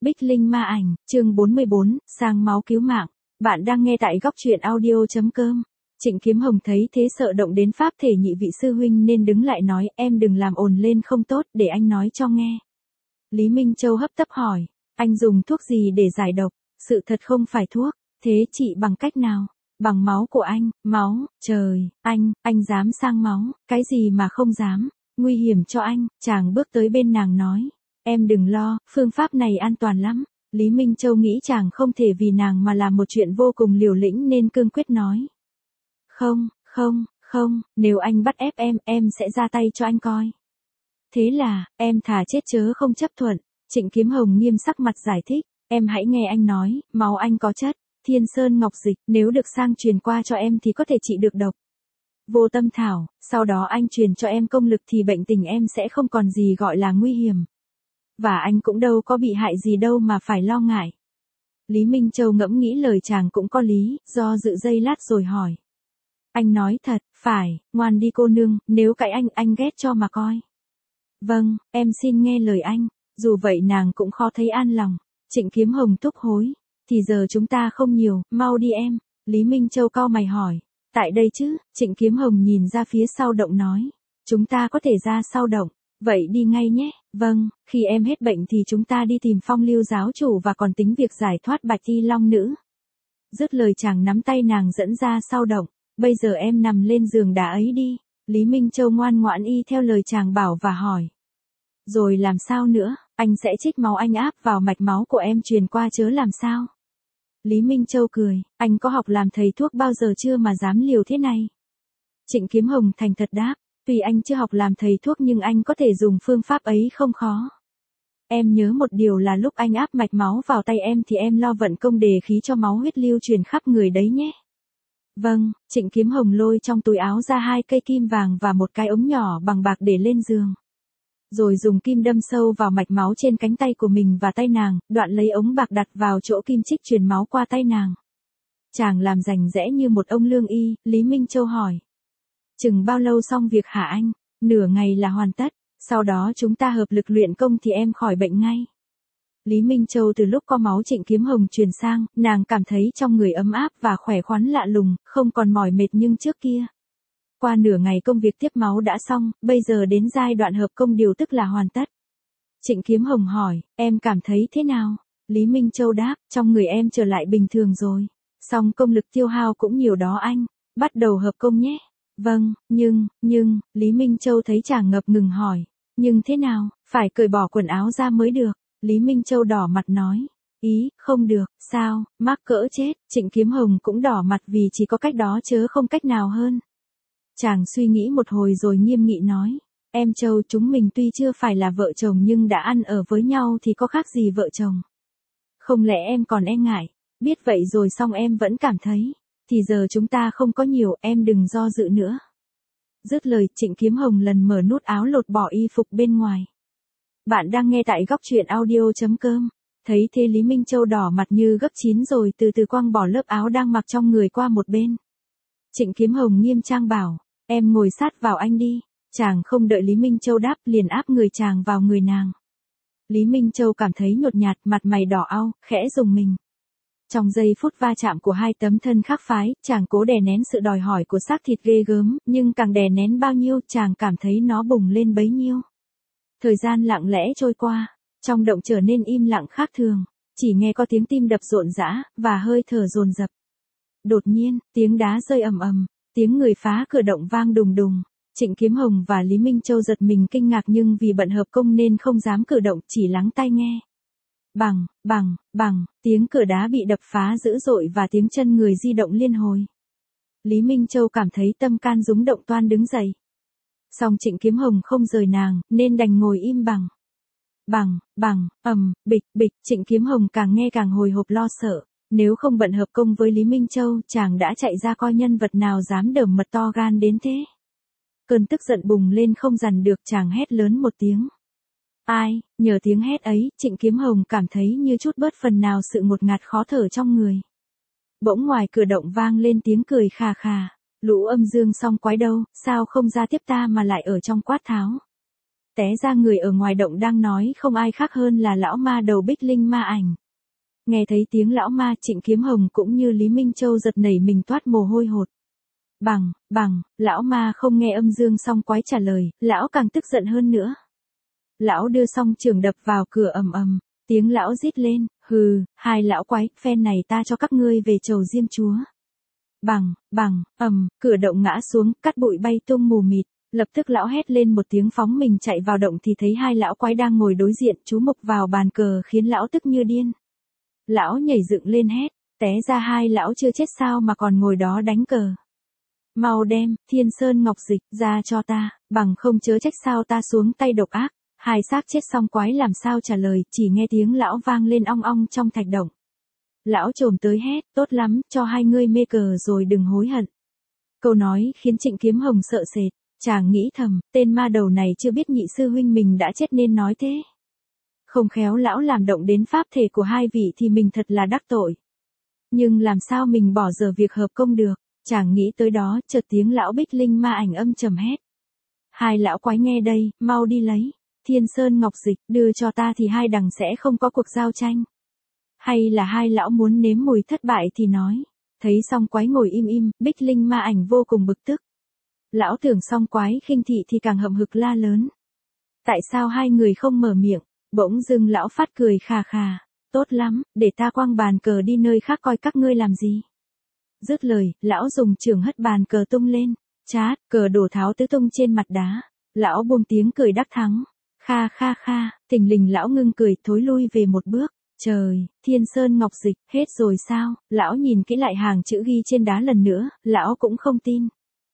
Bích Linh ma ảnh, chương 44, sang máu cứu mạng. Bạn đang nghe tại góc truyện audio.com. Trịnh Kiếm Hồng thấy thế sợ động đến pháp thể nhị vị sư huynh nên đứng lại nói, em đừng làm ồn lên không tốt, để anh nói cho nghe. Lý Minh Châu hấp tấp hỏi, anh dùng thuốc gì để giải độc? Sự thật không phải thuốc, thế trị bằng cách nào? Bằng máu của anh, máu, trời, anh dám sang máu, cái gì mà không dám, nguy hiểm cho anh. Chàng bước tới bên nàng nói, em đừng lo, phương pháp này an toàn lắm. Lý Minh Châu nghĩ chàng không thể vì nàng mà làm một chuyện vô cùng liều lĩnh nên cương quyết nói. Không, nếu anh bắt ép em sẽ ra tay cho anh coi. Thế là, em thà chết chớ không chấp thuận. Trịnh Kiếm Hồng nghiêm sắc mặt giải thích, em hãy nghe anh nói, máu anh có chất Thiên Sơn Ngọc Dịch, nếu được sang truyền qua cho em thì có thể trị được độc. Vô Tâm Thảo, sau đó anh truyền cho em công lực thì bệnh tình em sẽ không còn gì gọi là nguy hiểm. Và anh cũng đâu có bị hại gì đâu mà phải lo ngại. Lý Minh Châu ngẫm nghĩ lời chàng cũng có lý, do dự giây lát rồi hỏi. Anh nói thật, phải, ngoan đi cô nương, nếu cãi anh ghét cho mà coi. Vâng, em xin nghe lời anh. Dù vậy nàng cũng khó thấy an lòng. Trịnh Kiếm Hồng thúc hối. Thì giờ chúng ta không nhiều, mau đi em. Lý Minh Châu cau mày hỏi. Tại đây chứ? Trịnh Kiếm Hồng nhìn ra phía sau động nói. Chúng ta có thể ra sau động. Vậy đi ngay nhé. Vâng, khi em hết bệnh thì chúng ta đi tìm Phong Lưu giáo chủ và còn tính việc giải thoát Bạch Y Long nữ. Dứt lời chàng nắm tay nàng dẫn ra sau động. Bây giờ em nằm lên giường đá ấy đi. Lý Minh Châu ngoan ngoãn y theo lời chàng bảo và hỏi. Rồi làm sao nữa? Anh sẽ trích máu anh áp vào mạch máu của em truyền qua chớ làm sao? Lý Minh Châu cười, anh có học làm thầy thuốc bao giờ chưa mà dám liều thế này? Trịnh Kiếm Hồng thành thật đáp, tuy anh chưa học làm thầy thuốc nhưng anh có thể dùng phương pháp ấy không khó. Em nhớ một điều là lúc anh áp mạch máu vào tay em thì em lo vận công đề khí cho máu huyết lưu truyền khắp người đấy nhé. Vâng, Trịnh Kiếm Hồng lôi trong túi áo ra 2 cây kim vàng và một cái ống nhỏ bằng bạc để lên giường. Rồi dùng kim đâm sâu vào mạch máu trên cánh tay của mình và tay nàng, đoạn lấy ống bạc đặt vào chỗ kim chích truyền máu qua tay nàng. Chàng làm rành rẽ như một ông lương y, Lý Minh Châu hỏi. Chừng bao lâu xong việc hả anh? Nửa ngày là hoàn tất, sau đó chúng ta hợp lực luyện công thì em khỏi bệnh ngay. Lý Minh Châu từ lúc có máu Trịnh Kiếm Hồng truyền sang, nàng cảm thấy trong người ấm áp và khỏe khoắn lạ lùng, không còn mỏi mệt nhưng trước kia. Qua nửa ngày công việc tiếp máu đã xong, bây giờ đến giai đoạn hợp công điều tức là hoàn tất. Trịnh Kiếm Hồng hỏi, em cảm thấy thế nào? Lý Minh Châu đáp, trong người em trở lại bình thường rồi. Song công lực tiêu hao cũng nhiều đó anh. Bắt đầu hợp công nhé. Vâng, nhưng, Lý Minh Châu thấy chàng ngập ngừng hỏi. Nhưng thế nào, phải cởi bỏ quần áo ra mới được. Lý Minh Châu đỏ mặt nói. Ý, không được, sao, mắc cỡ chết. Trịnh Kiếm Hồng cũng đỏ mặt vì chỉ có cách đó chớ không cách nào hơn. Chàng suy nghĩ một hồi rồi nghiêm nghị nói. Em Châu, chúng mình tuy chưa phải là vợ chồng nhưng đã ăn ở với nhau thì có khác gì vợ chồng. Không lẽ em còn e ngại? Biết vậy rồi xong em vẫn cảm thấy. Thì giờ chúng ta không có nhiều, em đừng do dự nữa. Dứt lời, Trịnh Kiếm Hồng lần mở nút áo lột bỏ y phục bên ngoài. Bạn đang nghe tại góc truyện audio.com. Thấy thế Lý Minh Châu đỏ mặt như gấp chín rồi từ từ quăng bỏ lớp áo đang mặc trong người qua một bên. Trịnh Kiếm Hồng nghiêm trang bảo, em ngồi sát vào anh đi. Chàng không đợi Lý Minh Châu đáp liền áp người chàng vào người nàng. Lý Minh Châu cảm thấy nhột nhạt, mặt mày đỏ au, khẽ rùng mình. Trong giây phút va chạm của hai tấm thân khác phái, chàng cố đè nén sự đòi hỏi của xác thịt ghê gớm, nhưng càng đè nén bao nhiêu chàng cảm thấy nó bùng lên bấy nhiêu. Thời gian lặng lẽ trôi qua, trong động trở nên im lặng khác thường, chỉ nghe có tiếng tim đập rộn rã, và hơi thở dồn dập. Đột nhiên, tiếng đá rơi ầm ầm, tiếng người phá cửa động vang đùng đùng. Trịnh Kiếm Hồng và Lý Minh Châu giật mình kinh ngạc nhưng vì bận hợp công nên không dám cử động, chỉ lắng tai nghe. Bằng, tiếng cửa đá bị đập phá dữ dội và tiếng chân người di động liên hồi. Lý Minh Châu cảm thấy tâm can rúng động toan đứng dậy. Song Trịnh Kiếm Hồng không rời nàng, nên đành ngồi im bằng. Bịch, Trịnh Kiếm Hồng càng nghe càng hồi hộp lo sợ. Nếu không bận hợp công với Lý Minh Châu, chàng đã chạy ra coi nhân vật nào dám đởm mật to gan đến thế. Cơn tức giận bùng lên không dằn được, chàng hét lớn một tiếng. Ai, nhờ tiếng hét ấy, Trịnh Kiếm Hồng cảm thấy như chút bớt phần nào sự ngột ngạt khó thở trong người. Bỗng ngoài cửa động vang lên tiếng cười khà khà. Lũ âm dương song quái đâu, sao không ra tiếp ta mà lại ở trong quát tháo. té ra người ở ngoài động đang nói không ai khác hơn là lão ma đầu Bích Linh ma ảnh. Nghe thấy tiếng lão ma, Trịnh Kiếm Hồng cũng như Lý Minh Châu giật nảy mình toát mồ hôi hột. Bằng, lão ma không nghe âm dương song quái trả lời, lão càng tức giận hơn nữa. Lão đưa song trường đập vào cửa ầm ầm, tiếng lão rít lên, hừ, hai lão quái, phen này ta cho các ngươi về chầu Diêm Chúa. Cửa động ngã xuống, cát bụi bay tung mù mịt, lập tức lão hét lên một tiếng phóng mình chạy vào động thì thấy hai lão quái đang ngồi đối diện chú mục vào bàn cờ khiến lão tức như điên. Lão nhảy dựng lên hét, té ra hai lão chưa chết sao mà còn ngồi đó đánh cờ. Mau đem, Thiên Sơn Ngọc Dịch, ra cho ta, bằng không chớ trách sao ta xuống tay độc ác. Hai xác chết song quái làm sao trả lời, chỉ nghe tiếng lão vang lên ong ong trong thạch động. Lão trồm tới hét, tốt lắm, cho hai ngươi mê cờ rồi đừng hối hận. Câu nói khiến Trịnh Kiếm Hồng sợ sệt, chàng nghĩ thầm, tên ma đầu này chưa biết nhị sư huynh mình đã chết nên nói thế. Không khéo lão làm động đến pháp thể của hai vị thì mình thật là đắc tội. Nhưng làm sao mình bỏ dở việc hợp công được, chàng nghĩ tới đó, chợt tiếng lão Bích Linh ma ảnh âm trầm hét. Hai lão quái nghe đây, mau đi lấy. Thiên Sơn Ngọc Dịch, đưa cho ta thì hai đằng sẽ không có cuộc giao tranh. Hay là hai lão muốn nếm mùi thất bại thì nói. Thấy song quái ngồi im im, Bích Linh ma ảnh vô cùng bực tức. Lão tưởng song quái khinh thị thì càng hậm hực la lớn. Tại sao hai người không mở miệng? Bỗng dưng lão phát cười khà khà. Tốt lắm, để ta quăng bàn cờ đi nơi khác coi các ngươi làm gì. Dứt lời, lão dùng chưởng hất bàn cờ tung lên. Chát, cờ đổ tháo tứ tung trên mặt đá. Lão buông tiếng cười đắc thắng. Kha, thình lình lão ngưng cười thối lui về một bước. Trời, Thiên Sơn Ngọc Dịch, hết rồi sao? Lão nhìn kỹ lại hàng chữ ghi trên đá lần nữa, lão cũng không tin.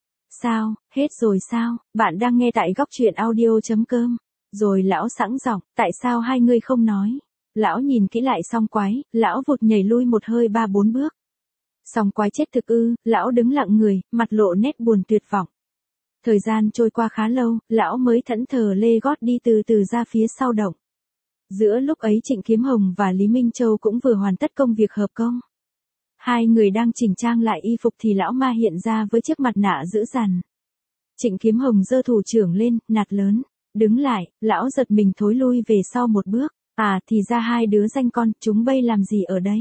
Sao, hết rồi sao? Bạn đang nghe tại góc truyện audio.com. Rồi lão sẵn giọng, tại sao hai người không nói? Lão nhìn kỹ lại song quái, lão vụt nhảy lui một hơi 3-4 bước. Song quái chết thực ư, lão đứng lặng người, mặt lộ nét buồn tuyệt vọng. Thời gian trôi qua khá lâu, lão mới thẫn thờ lê gót đi từ từ ra phía sau động. Giữa lúc ấy Trịnh Kiếm Hồng và Lý Minh Châu cũng vừa hoàn tất công việc hợp công. Hai người đang chỉnh trang lại y phục thì lão ma hiện ra với chiếc mặt nạ dữ dằn. Trịnh Kiếm Hồng giơ thủ trưởng lên, nạt lớn. Đứng lại, lão giật mình thối lui về sau một bước. À thì ra hai đứa danh con, chúng bây làm gì ở đây?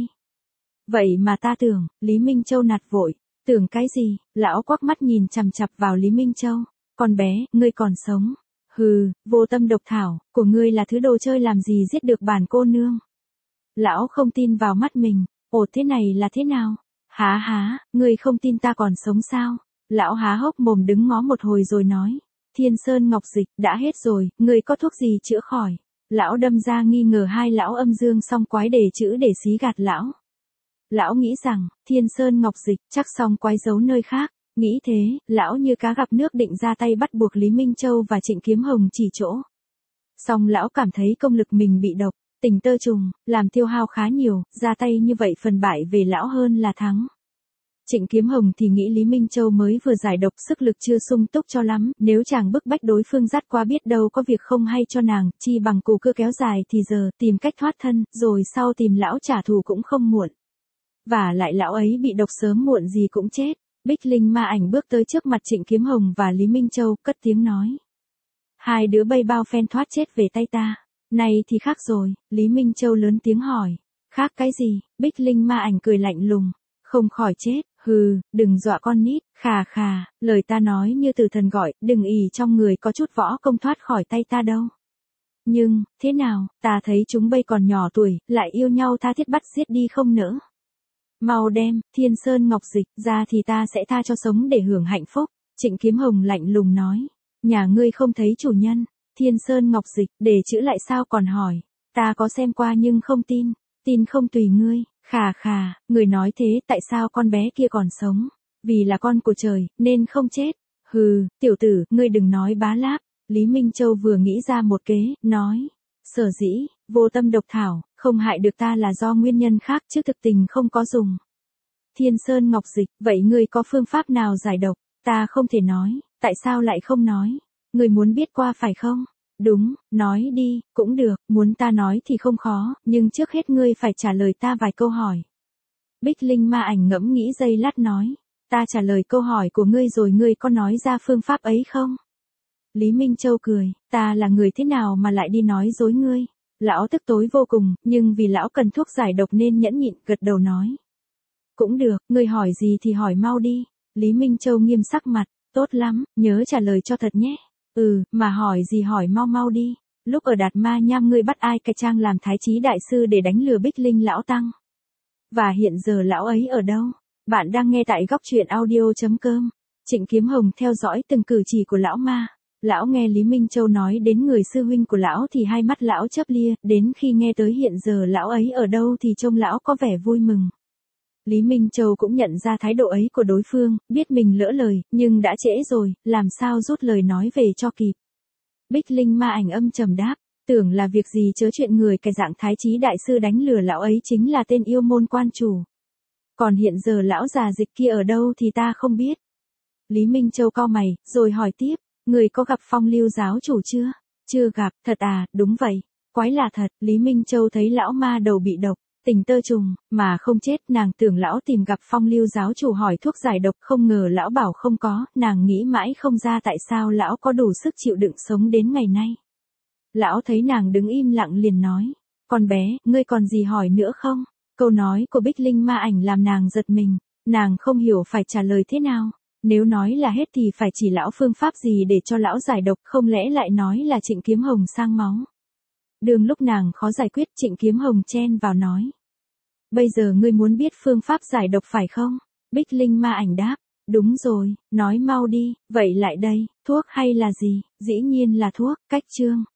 Vậy mà ta tưởng, Lý Minh Châu nạt vội. Tưởng cái gì? Lão quắc mắt nhìn chằm chằm vào Lý Minh Châu. Con bé, ngươi còn sống. Hừ, vô tâm độc thảo, của ngươi là thứ đồ chơi làm gì giết được bản cô nương. Lão không tin vào mắt mình. Ồ thế này là thế nào? Há, ngươi không tin ta còn sống sao? Lão há hốc mồm đứng ngó một hồi rồi nói. Thiên Sơn Ngọc Dịch, đã hết rồi, ngươi có thuốc gì chữa khỏi? Lão đâm ra nghi ngờ hai lão âm dương song quái để chữ để xí gạt lão. Lão nghĩ rằng, Thiên Sơn Ngọc Dịch, chắc song quái giấu nơi khác. Nghĩ thế, lão như cá gặp nước định ra tay bắt buộc Lý Minh Châu và Trịnh Kiếm Hồng chỉ chỗ. Song lão cảm thấy công lực mình bị độc, tình tơ trùng, làm tiêu hao khá nhiều, ra tay như vậy phần bại về lão hơn là thắng. Trịnh Kiếm Hồng thì nghĩ Lý Minh Châu mới vừa giải độc sức lực chưa sung túc cho lắm, nếu chàng bức bách đối phương dắt qua biết đâu có việc không hay cho nàng, chi bằng cù cưa kéo dài thì giờ tìm cách thoát thân, rồi sau tìm lão trả thù cũng không muộn. Và lại lão ấy bị độc sớm muộn gì cũng chết. Bích Linh ma ảnh bước tới trước mặt Trịnh Kiếm Hồng và Lý Minh Châu, cất tiếng nói. Hai đứa bây bao phen thoát chết về tay ta. Này thì khác rồi, Lý Minh Châu lớn tiếng hỏi. Khác cái gì? Bích Linh ma ảnh cười lạnh lùng. Không khỏi chết, hừ, đừng dọa con nít, khà, lời ta nói như từ thần gọi, đừng ỷ trong người có chút võ công thoát khỏi tay ta đâu. Nhưng, thế nào, ta thấy chúng bây còn nhỏ tuổi, lại yêu nhau tha thiết bắt giết đi không nỡ. Mau đem, Thiên Sơn Ngọc Dịch, ra thì ta sẽ tha cho sống để hưởng hạnh phúc. Trịnh Kiếm Hồng lạnh lùng nói. Nhà ngươi không thấy chủ nhân, Thiên Sơn Ngọc Dịch, để chữ lại sao còn hỏi. Ta có xem qua nhưng không tin, tin không tùy ngươi. Khà, người nói thế tại sao con bé kia còn sống? Vì là con của trời, nên không chết. Hừ, tiểu tử, ngươi đừng nói bá láp. Lý Minh Châu vừa nghĩ ra một kế, nói. Sở dĩ, vô tâm độc thảo, không hại được ta là do nguyên nhân khác chứ thực tình không có dùng. Thiên Sơn Ngọc Dịch, vậy ngươi có phương pháp nào giải độc? Ta không thể nói, tại sao lại không nói? Ngươi muốn biết qua phải không? Đúng, nói đi, cũng được, muốn ta nói thì không khó, nhưng trước hết ngươi phải trả lời ta vài câu hỏi. Bích Linh ma ảnh ngẫm nghĩ giây lát nói. Ta trả lời câu hỏi của ngươi rồi ngươi có nói ra phương pháp ấy không? Lý Minh Châu cười, ta là người thế nào mà lại đi nói dối ngươi. Lão tức tối vô cùng, nhưng vì lão cần thuốc giải độc nên nhẫn nhịn, gật đầu nói. Cũng được, ngươi hỏi gì thì hỏi mau đi. Lý Minh Châu nghiêm sắc mặt, tốt lắm, nhớ trả lời cho thật nhé. Mà hỏi gì hỏi mau mau đi. Lúc ở Đạt Ma Nham ngươi bắt ai cải trang làm Thái Chí đại sư để đánh lừa Bích Linh lão tăng? Và hiện giờ lão ấy ở đâu? Bạn đang nghe tại góc truyện audio.com. Trịnh Kiếm Hồng theo dõi từng cử chỉ của lão ma. Lão nghe Lý Minh Châu nói đến người sư huynh của lão thì hai mắt lão chớp lia, đến khi nghe tới hiện giờ lão ấy ở đâu thì trông lão có vẻ vui mừng. Lý Minh Châu cũng nhận ra thái độ ấy của đối phương, biết mình lỡ lời, nhưng đã trễ rồi, làm sao rút lời nói về cho kịp. Bích Linh ma ảnh âm trầm đáp, tưởng là việc gì chớ chuyện người cái dạng Thái Chí đại sư đánh lừa lão ấy chính là tên yêu môn quan chủ. Còn hiện giờ lão già dịch kia ở đâu thì ta không biết. Lý Minh Châu cau mày, rồi hỏi tiếp, người có gặp Phong Lưu giáo chủ chưa? Chưa gặp, thật à, đúng vậy. Quái là thật, Lý Minh Châu thấy lão ma đầu bị độc, tình tơ trùng, mà không chết, nàng tưởng lão tìm gặp Phong Lưu giáo chủ hỏi thuốc giải độc, không ngờ lão bảo không có, nàng nghĩ mãi không ra tại sao lão có đủ sức chịu đựng sống đến ngày nay. Lão thấy nàng đứng im lặng liền nói, con bé, ngươi còn gì hỏi nữa không? Câu nói của Bích Linh ma ảnh làm nàng giật mình, nàng không hiểu phải trả lời thế nào. Nếu nói là hết thì phải chỉ lão phương pháp gì để cho lão giải độc, không lẽ lại nói là Trịnh Kiếm Hồng sang máu. Đường lúc nàng khó giải quyết, Trịnh Kiếm Hồng chen vào nói. Bây giờ ngươi muốn biết phương pháp giải độc phải không? Bích Linh ma ảnh đáp, đúng rồi, nói mau đi, vậy lại đây, thuốc hay là gì? Dĩ nhiên là thuốc, cách chương.